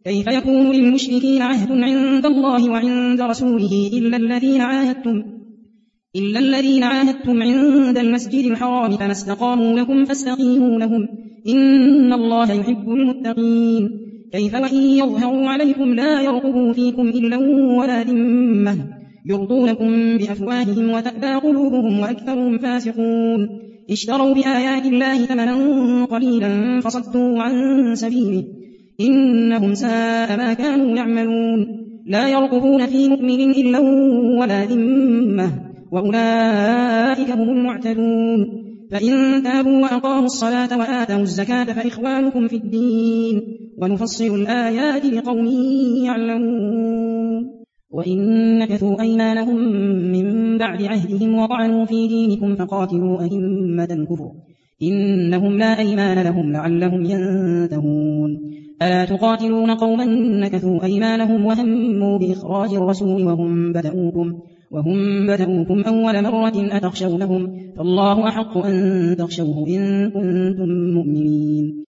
كيف يكون للمشركين عهد عند الله وعند رسوله إلا الذين عاهدتم عند المسجد الحرام فما استقاموا لكم فاستقيموا لهم إن الله يحب المتقين. كيف وإن يظهروا عليكم لا يرقبوا فيكم إلا ولا ذمة يرضونكم بأفواههم وتأبى قلوبهم وأكثرهم فاسقون. اشتروا بآيات الله ثمنا قليلا فصدوا عن سبيله إنهم ساء ما كانوا يعملون. لا يرقبون في مؤمن إلا ولا ذمة وأولئك هم المعتدون. فإن تابوا وأقاموا الصلاة وآتوا الزكاة فإخوانكم في الدين ونفصل الآيات لقوم يعلمون. وإن نكثوا أيمانهم من بعد عهدهم وطعنوا في دينكم فقاتلوا أئمة الكفر إنهم لا أيمان لهم لعلهم ينتهون. ألا تقاتلون قوما نكثوا أيمانهم وهموا بإخراج الرسول وهم بدؤوكم أول مرة أتخشونهم فالله أحق أن تخشوه إن كنتم مؤمنين.